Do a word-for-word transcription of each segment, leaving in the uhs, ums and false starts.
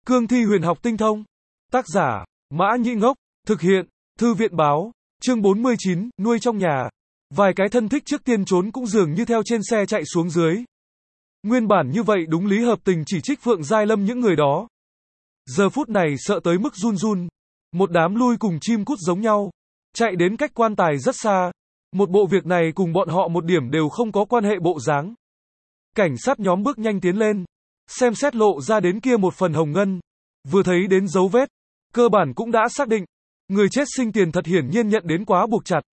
Cương thi huyền học tinh thông. Tác giả, Mã Nhĩ Ngốc. Thực hiện, Thư viện báo. Chương bốn mươi chín, nuôi trong nhà. Vài cái thân thích trước tiên trốn cũng dường như theo trên xe chạy xuống dưới. Nguyên bản như vậy đúng lý hợp tình chỉ trích Phượng Giai Lâm những người đó. Giờ phút này sợ tới mức run run. Một đám lui cùng chim cút giống nhau. Chạy đến cách quan tài rất xa. Một bộ việc này cùng bọn họ một điểm đều không có quan hệ bộ dáng. Cảnh sát nhóm bước nhanh tiến lên. Xem xét lộ ra đến kia một phần hồng ngân. Vừa thấy đến dấu vết. Cơ bản cũng đã xác định. Người chết sinh tiền thật hiển nhiên nhận đến quá buộc chặt.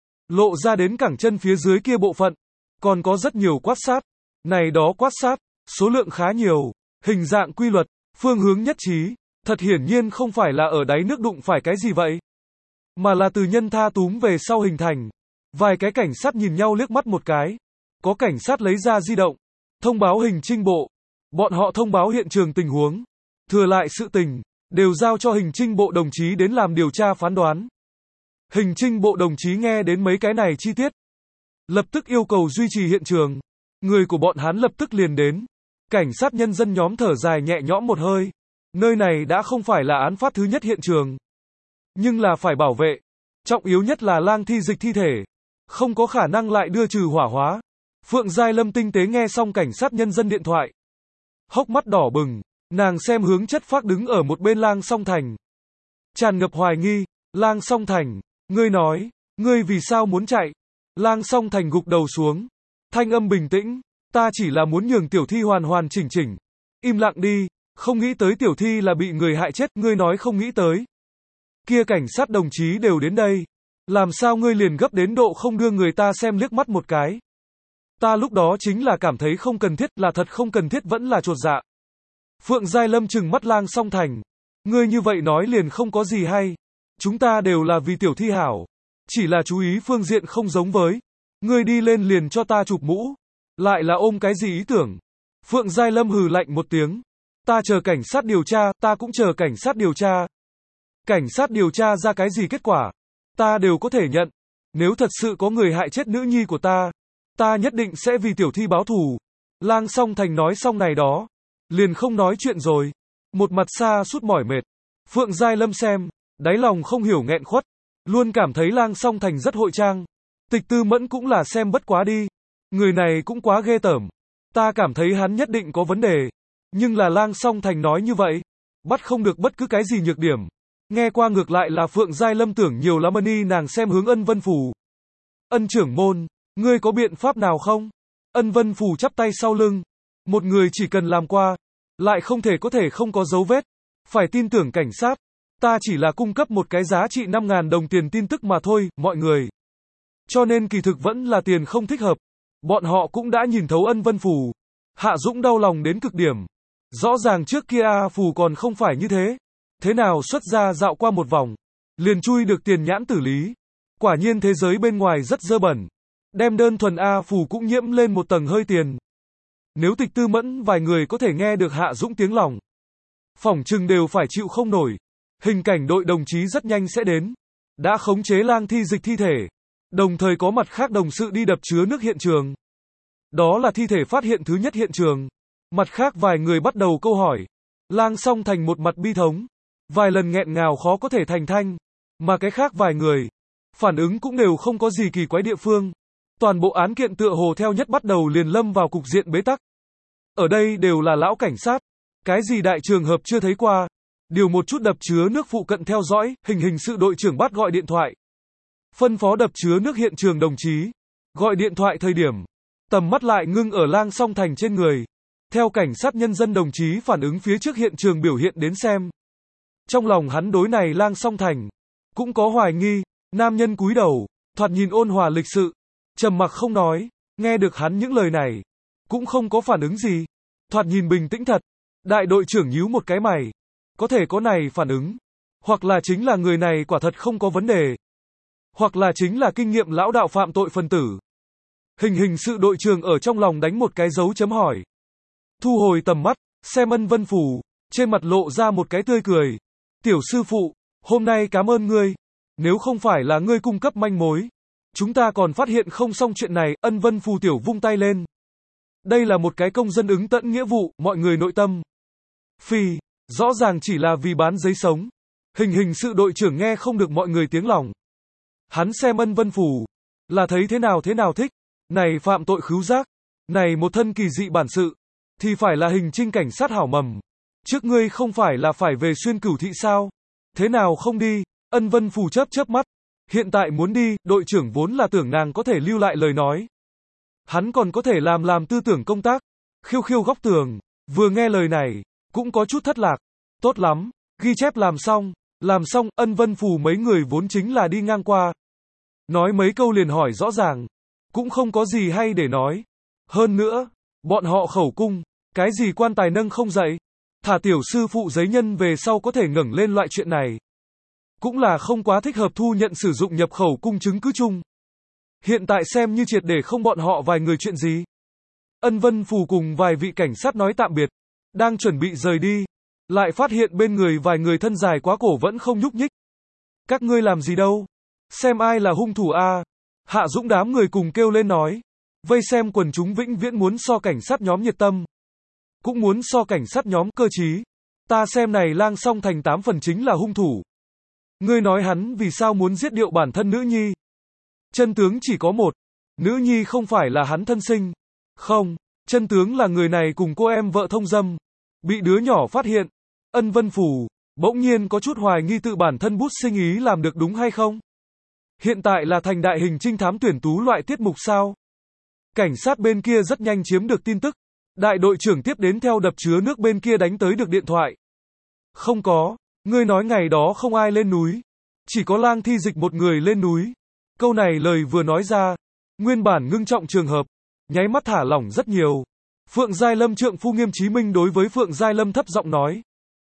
Lộ ra đến cẳng chân phía dưới kia bộ phận. Còn có rất nhiều quát sát. Này đó quát sát. Số lượng khá nhiều. Hình dạng quy luật. Phương hướng nhất trí. Thật hiển nhiên không phải là ở đáy nước đụng phải cái gì vậy. Mà là từ nhân tha túm về sau hình thành. Vài cái cảnh sát nhìn nhau liếc mắt một cái. Có cảnh sát lấy ra di động. Thông báo hình trinh bộ. Bọn họ thông báo hiện trường tình huống. Thừa lại sự tình. Đều giao cho hình trinh bộ đồng chí đến làm điều tra phán đoán. Hình trinh bộ đồng chí nghe đến mấy cái này chi tiết. Lập tức yêu cầu duy trì hiện trường. Người của bọn hắn lập tức liền đến. Cảnh sát nhân dân nhóm thở dài nhẹ nhõm một hơi. Nơi này đã không phải là án phát thứ nhất hiện trường. Nhưng là phải bảo vệ. Trọng yếu nhất là lang thi dịch thi thể. Không có khả năng lại đưa trừ hỏa hóa. Phượng Giai Lâm tinh tế nghe xong cảnh sát nhân dân điện thoại. Hốc mắt đỏ bừng. Nàng xem hướng chất phác đứng ở một bên Lang Song Thành. Tràn ngập hoài nghi. Lang Song Thành. Ngươi nói. Ngươi vì sao muốn chạy? Lang Song Thành gục đầu xuống. Thanh âm bình tĩnh. Ta chỉ là muốn nhường tiểu thi hoàn hoàn chỉnh chỉnh. Im lặng đi. Không nghĩ tới tiểu thi là bị người hại chết. Ngươi nói không nghĩ tới. Kia cảnh sát đồng chí đều đến đây. Làm sao ngươi liền gấp đến độ không đưa người ta xem liếc mắt một cái? Ta lúc đó chính là cảm thấy không cần thiết, là thật không cần thiết vẫn là chột dạ. Phượng Giai Lâm trừng mắt Lang Song Thành. Ngươi như vậy nói liền không có gì hay. Chúng ta đều là vì tiểu thi hảo. Chỉ là chú ý phương diện không giống với. Ngươi đi lên liền cho ta chụp mũ. Lại là ôm cái gì ý tưởng? Phượng Giai Lâm hừ lạnh một tiếng. Ta chờ cảnh sát điều tra, ta cũng chờ cảnh sát điều tra. Cảnh sát điều tra ra cái gì kết quả? Ta đều có thể nhận. Nếu thật sự có người hại chết nữ nhi của ta, ta nhất định sẽ vì tiểu thi báo thù. Lang Song Thành nói xong này đó. Liền không nói chuyện rồi. Một mặt xa sút mỏi mệt. Phượng Giai Lâm xem. Đáy lòng không hiểu nghẹn khuất. Luôn cảm thấy Lang Song Thành rất hội trang. Tịch Tư Mẫn cũng là xem bất quá đi. Người này cũng quá ghê tởm. Ta cảm thấy hắn nhất định có vấn đề. Nhưng là Lang Song Thành nói như vậy. Bắt không được bất cứ cái gì nhược điểm. Nghe qua ngược lại là Phượng Giai Lâm tưởng nhiều lắm ân y nàng xem hướng Ân Vân Phù. Ân trưởng môn. Ngươi có biện pháp nào không? Ân Vân Phù chắp tay sau lưng. Một người chỉ cần làm qua. Lại không thể có thể không có dấu vết. Phải tin tưởng cảnh sát. Ta chỉ là cung cấp một cái giá trị năm ngàn đồng tiền tin tức mà thôi, mọi người. Cho nên kỳ thực vẫn là tiền không thích hợp. Bọn họ cũng đã nhìn thấu Ân Vân Phù. Hạ Dũng đau lòng đến cực điểm. Rõ ràng trước kia A Phù còn không phải như thế. Thế nào xuất ra dạo qua một vòng. Liền chui được tiền nhãn tử lý. Quả nhiên thế giới bên ngoài rất dơ bẩn. Đem đơn thuần A Phù cũng nhiễm lên một tầng hơi tiền. Nếu Tịch Tư Mẫn vài người có thể nghe được Hạ Dũng tiếng lòng. Phỏng chừng đều phải chịu không nổi. Hình cảnh đội đồng chí rất nhanh sẽ đến. Đã khống chế lang thi dịch thi thể. Đồng thời có mặt khác đồng sự đi đập chứa nước hiện trường. Đó là thi thể phát hiện thứ nhất hiện trường. Mặt khác vài người bắt đầu câu hỏi. Lang Song Thành một mặt bi thống. Vài lần nghẹn ngào khó có thể thành thanh. Mà cái khác vài người. Phản ứng cũng đều không có gì kỳ quái địa phương. Toàn bộ án kiện tựa hồ theo nhất bắt đầu liền lâm vào cục diện bế tắc. Ở đây đều là lão cảnh sát. Cái gì đại trường hợp chưa thấy qua. Điều một chút đập chứa nước phụ cận theo dõi, hình hình sự đội trưởng bắt gọi điện thoại. Phân phó đập chứa nước hiện trường đồng chí. Gọi điện thoại thời điểm. Tầm mắt lại ngưng ở Lang Song Thành trên người. Theo cảnh sát nhân dân đồng chí phản ứng phía trước hiện trường biểu hiện đến xem. Trong lòng hắn đối này Lang Song Thành. Cũng có hoài nghi. Nam nhân cúi đầu. Thoạt nhìn ôn hòa lịch sự. Trầm mặc không nói. Nghe được hắn những lời này. Cũng không có phản ứng gì. Thoạt nhìn bình tĩnh thật. Đại đội trưởng nhíu một cái mày. Có thể có này phản ứng. Hoặc là chính là người này quả thật không có vấn đề. Hoặc là chính là kinh nghiệm lão đạo phạm tội phân tử. Hình hình sự đội trưởng ở trong lòng đánh một cái dấu chấm hỏi. Thu hồi tầm mắt, xem Ân Vân Phù. Trên mặt lộ ra một cái tươi cười. Tiểu sư phụ, hôm nay cảm ơn ngươi. Nếu không phải là ngươi cung cấp manh mối. Chúng ta còn phát hiện không xong chuyện này. Ân Vân Phù tiểu vung tay lên. Đây là một cái công dân ứng tận nghĩa vụ, mọi người nội tâm. Phi, Rõ ràng chỉ là vì bán giấy sống. Hình hình sự đội trưởng nghe không được mọi người tiếng lòng. Hắn xem ân vân phủ. Là thấy thế nào thế nào thích. Này phạm tội khứu giác. Này một thân kỳ dị bản sự. Thì phải là hình trinh cảnh sát hảo mầm. Trước ngươi không phải là phải về xuyên cửu thị sao? Thế nào không đi? Ân vân phủ chớp chớp mắt. Hiện tại muốn đi, đội trưởng vốn là tưởng nàng có thể lưu lại lời nói. Hắn còn có thể làm làm tư tưởng công tác. Khiêu khiêu góc tường. Vừa nghe lời này, cũng có chút thất lạc. Tốt lắm, ghi chép làm xong. Làm xong, ân vân phủ mấy người vốn chính là đi ngang qua. Nói mấy câu liền hỏi rõ ràng. Cũng không có gì hay để nói. Hơn nữa, bọn họ khẩu cung. Cái gì quan tài nâng không dậy. Thả tiểu sư phụ giấy nhân về sau có thể ngẩng lên loại chuyện này. Cũng là không quá thích hợp thu nhận sử dụng nhập khẩu cung chứng cứ chung. Hiện tại xem như triệt để không bọn họ vài người chuyện gì. Ân vân phủ cùng vài vị cảnh sát nói tạm biệt. Đang chuẩn bị rời đi. Lại phát hiện bên người vài người thân dài quá cổ vẫn không nhúc nhích. Các ngươi làm gì đâu? Xem ai là hung thủ a? Hạ Dũng đám người cùng kêu lên nói. Vây xem quần chúng vĩnh viễn muốn so cảnh sát nhóm nhiệt tâm. Cũng muốn so cảnh sát nhóm cơ trí. Ta xem này lang song thành tám phần chính là hung thủ. Ngươi nói hắn vì sao muốn giết điệu bản thân nữ nhi? Chân tướng chỉ có một. Nữ nhi không phải là hắn thân sinh. Không, chân tướng là người này cùng cô em vợ thông dâm. Bị đứa nhỏ phát hiện. Ân vân phủ, bỗng nhiên có chút hoài nghi tự bản thân bút sinh ý làm được đúng hay không? Hiện tại là thành đại hình trinh thám tuyển tú loại tiết mục sao? Cảnh sát bên kia rất nhanh chiếm được tin tức. Đại đội trưởng tiếp đến theo đập chứa nước bên kia đánh tới được điện thoại. Không có, ngươi nói ngày đó không ai lên núi. Chỉ có Lang Thi Dịch một người lên núi. Câu này lời vừa nói ra. Nguyên bản ngưng trọng trường hợp. Nháy mắt thả lỏng rất nhiều. Phượng Giai Lâm trượng phu Nghiêm Chí Minh đối với Phượng Giai Lâm thấp giọng nói.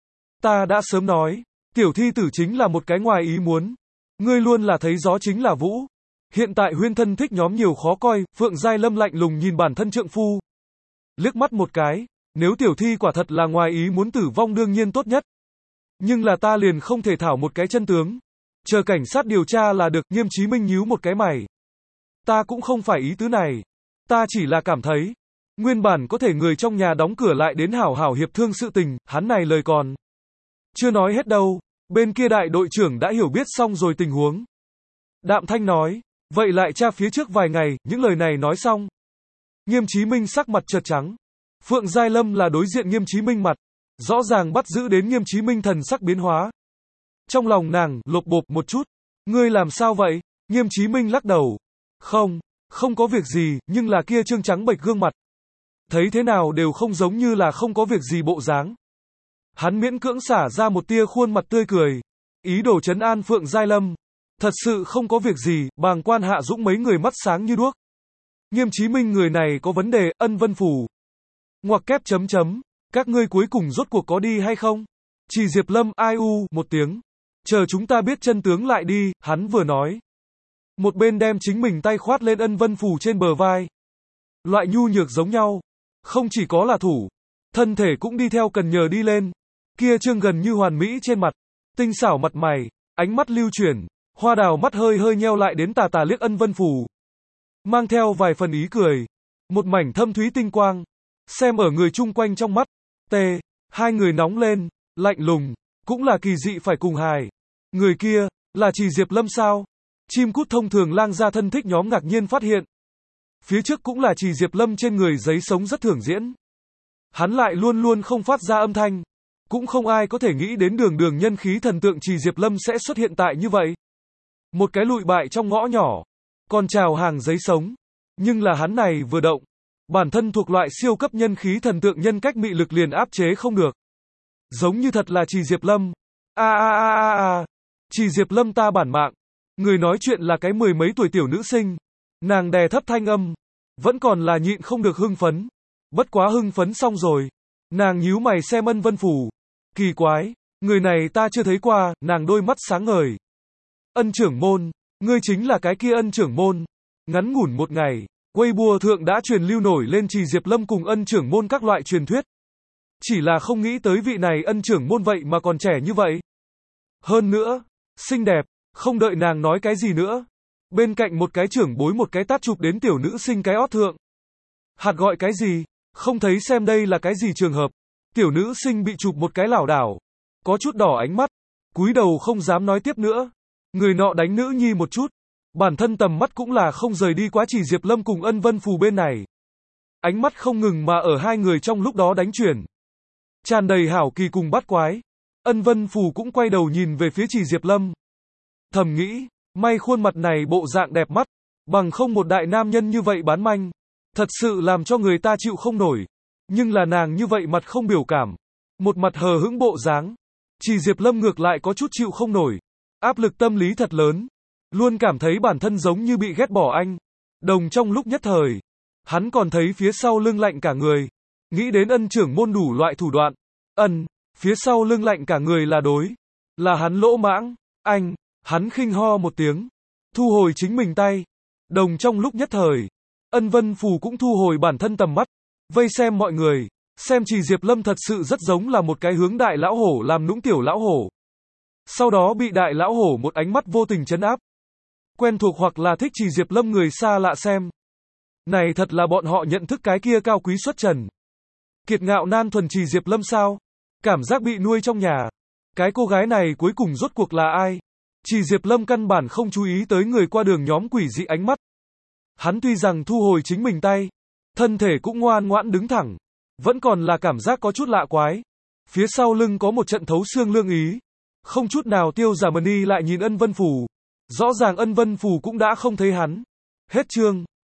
Ta đã sớm nói. Tiểu thi tử chính là một cái ngoài ý muốn. Ngươi luôn là thấy gió chính là vũ. Hiện tại huyên thân thích nhóm nhiều khó coi. Phượng Giai Lâm lạnh lùng nhìn bản thân trượng phu. Liếc mắt một cái. Nếu tiểu thi quả thật là ngoài ý muốn tử vong đương nhiên tốt nhất. Nhưng là ta liền không thể thảo một cái chân tướng. Chờ cảnh sát điều tra là được. Nghiêm Chí Minh nhíu một cái mày. Ta cũng không phải ý tứ này. Ta chỉ là cảm thấy. Nguyên bản có thể người trong nhà đóng cửa lại đến hảo hảo hiệp thương sự tình. Hắn này lời còn chưa nói hết đâu. Bên kia đại đội trưởng đã hiểu biết xong rồi tình huống. Đạm Thanh nói. Vậy lại tra phía trước vài ngày. Những lời này nói xong. Nghiêm Chí Minh sắc mặt chợt trắng. Phượng Giai Lâm là đối diện Nghiêm Chí Minh mặt. Rõ ràng bắt giữ đến Nghiêm Chí Minh thần sắc biến hóa. Trong lòng nàng, lột bột một chút. Ngươi làm sao vậy? Nghiêm Chí Minh lắc đầu. Không, không có việc gì, nhưng là kia trương trắng bệch gương mặt. Thấy thế nào đều không giống như là không có việc gì bộ dáng. Hắn miễn cưỡng xả ra một tia khuôn mặt tươi cười. Ý đồ trấn an Phượng Giai Lâm. Thật sự không có việc gì, bàng quan Hạ Dũng mấy người mắt sáng như đuốc. Nghiêm Chí Minh người này có vấn đề, ân vân phủ. Ngoặc kép chấm chấm. Các ngươi cuối cùng rốt cuộc có đi hay không? Chỉ Diệp Lâm, ai u, một tiếng. Chờ chúng ta biết chân tướng lại đi, hắn vừa nói. Một bên đem chính mình tay khoát lên ân vân phủ trên bờ vai. Loại nhu nhược giống nhau. Không chỉ có là thủ. Thân thể cũng đi theo cần nhờ đi lên. Kia trương gần như hoàn mỹ trên mặt. Tinh xảo mặt mày. Ánh mắt lưu chuyển. Hoa đào mắt hơi hơi nheo lại đến tà tà liếc ân vân phủ. Mang theo vài phần ý cười. Một mảnh thâm thúy tinh quang. Xem ở người chung quanh trong mắt. T. Hai người nóng lên. Lạnh lùng. Cũng là kỳ dị phải cùng hài. Người kia. Là chỉ Diệp Lâm sao? Chim cút thông thường lang gia thân thích nhóm ngạc nhiên phát hiện. Phía trước cũng là chỉ Diệp Lâm trên người giấy sống rất thường diễn. Hắn lại luôn luôn không phát ra âm thanh. Cũng không ai có thể nghĩ đến đường đường nhân khí thần tượng chỉ Diệp Lâm sẽ xuất hiện tại như vậy. Một cái lụi bại trong ngõ nhỏ. Còn chào hàng giấy sống. Nhưng là hắn này vừa động. Bản thân thuộc loại siêu cấp nhân khí thần tượng nhân cách mị lực liền áp chế không được. Giống như thật là chỉ Diệp Lâm. A a a a a. Chỉ Diệp Lâm ta bản mạng. Người nói chuyện là cái mười mấy tuổi tiểu nữ sinh. Nàng đè thấp thanh âm. Vẫn còn là nhịn không được hưng phấn. Bất quá hưng phấn xong rồi. Nàng nhíu mày xem ân vân phủ. Kỳ quái. Người này ta chưa thấy qua. Nàng đôi mắt sáng ngời. Ân trưởng môn. Ngươi chính là cái kia ân trưởng môn. Ngắn ngủn một ngày. Weibo thượng đã truyền lưu nổi lên chỉ Diệp Lâm cùng ân trưởng môn các loại truyền thuyết. Chỉ là không nghĩ tới vị này ân trưởng môn vậy mà còn trẻ như vậy. Hơn nữa. Xinh đẹp. Không đợi nàng nói cái gì nữa. Bên cạnh một cái trưởng bối một cái tát chụp đến tiểu nữ sinh cái ót thượng. Hạt gọi cái gì? Không thấy xem đây là cái gì trường hợp. Tiểu nữ sinh bị chụp một cái lảo đảo, có chút đỏ ánh mắt, cúi đầu không dám nói tiếp nữa. Người nọ đánh nữ nhi một chút, bản thân tầm mắt cũng là không rời đi quá Chỉ Diệp Lâm cùng Ân Vân Phù bên này. Ánh mắt không ngừng mà ở hai người trong lúc đó đánh chuyển. Tràn đầy hảo kỳ cùng bắt quái. Ân Vân Phù cũng quay đầu nhìn về phía Chỉ Diệp Lâm. Thầm nghĩ, may khuôn mặt này bộ dạng đẹp mắt, bằng không một đại nam nhân như vậy bán manh, thật sự làm cho người ta chịu không nổi. Nhưng là nàng như vậy mặt không biểu cảm, một mặt hờ hững bộ dáng. Chỉ Diệp Lâm ngược lại có chút chịu không nổi, áp lực tâm lý thật lớn, luôn cảm thấy bản thân giống như bị ghét bỏ anh. Đồng trong lúc nhất thời, hắn còn thấy phía sau lưng lạnh cả người, nghĩ đến Ân trưởng môn đủ loại thủ đoạn. Ân, phía sau lưng lạnh cả người là đối, là hắn lỗ mãng. Anh, hắn khinh ho một tiếng, thu hồi chính mình tay. Đồng trong lúc nhất thời, Ân Vân Phù cũng thu hồi bản thân tầm mắt, vây xem mọi người, xem Chỉ Diệp Lâm thật sự rất giống là một cái hướng đại lão hổ làm nũng tiểu lão hổ. Sau đó bị đại lão hổ một ánh mắt vô tình trấn áp. Quen thuộc hoặc là thích Chỉ Diệp Lâm người xa lạ xem. Này thật là bọn họ nhận thức cái kia cao quý xuất trần, kiệt ngạo nan thuần Chỉ Diệp Lâm sao? Cảm giác bị nuôi trong nhà. Cái cô gái này cuối cùng rốt cuộc là ai? Chỉ Diệp Lâm căn bản không chú ý tới người qua đường nhóm quỷ dị ánh mắt. Hắn tuy rằng thu hồi chính mình tay, thân thể cũng ngoan ngoãn đứng thẳng, vẫn còn là cảm giác có chút lạ quái. Phía sau lưng có một trận thấu xương lương ý, không chút nào tiêu giả mani lại nhìn Ân Vân Phù. Rõ ràng Ân Vân Phù cũng đã không thấy hắn. Hết chương.